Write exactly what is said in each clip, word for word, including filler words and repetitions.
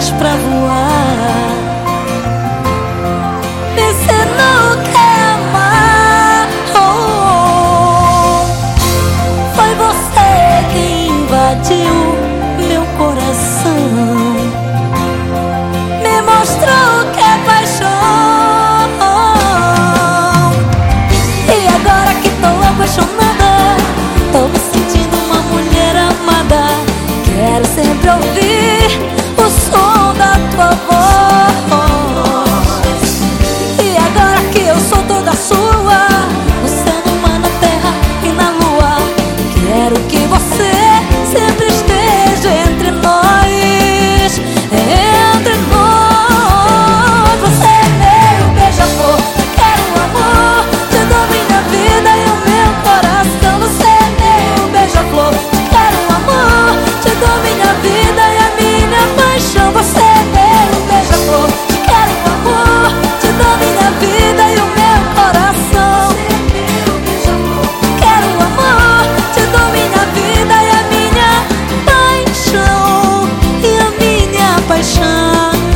asas pra voar. Me ensinou que é amar. Oh, foi você quem invadiu meu coração, me mostrou que é paixão. E agora que tô apaixonada, tô me sentindo uma mulher amada. Quero sempre ouvir o som da tua voz. E agora que eu sou toda sua, no céu, no mar, na terra e na lua, quero que você sempre esteja entre nós, entre nós. Você é meu beija-flor, quero amor, te dou minha vida e o meu coração. Você é meu beija-flor, quero amor, te dou minha vida e a minha paixão. Você é meu beija-flor, quero amor, te dou minha vida e o meu coração. Quero amor, te dou minha vida e a minha paixão, e a minha paixão.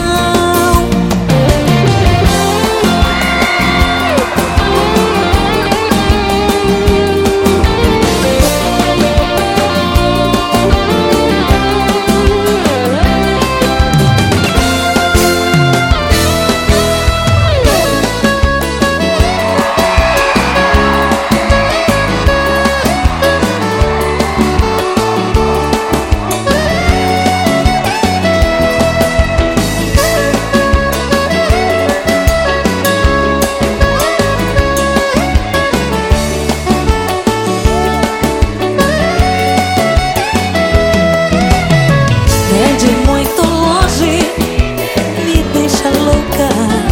Vem de muito longe, me deixa louca.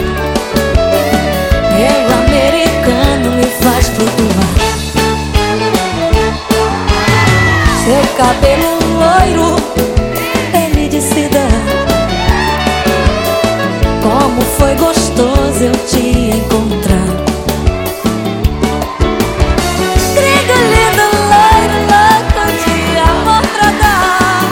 Meu americano me faz flutuar. Seu cabelo loiro, bem-me-de-cida. Como foi gostoso eu te encontrar. Gringo lindo, loiro, louco de amor pra dar.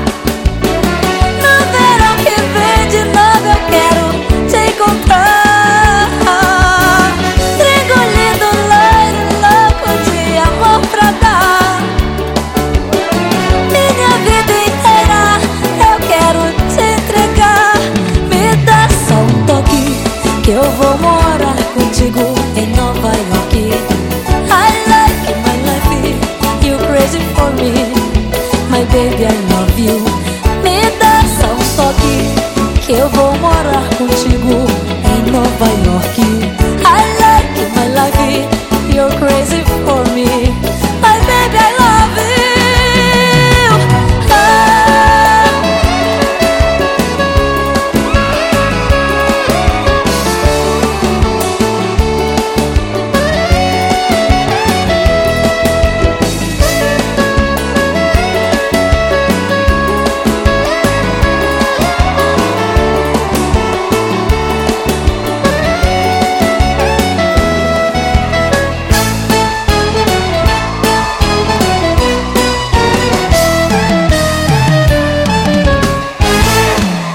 No verão que vem de novo eu quero te encontrar. Gringo lindo, loiro, louco de amor pra dar. Minha vida inteira eu quero te entregar. Me dá só um toque que eu vou morar contigo em Nova York. I like my life, you crazy for me, my baby I love you. Me dá só um toque que eu vou morar contigo em Nova York.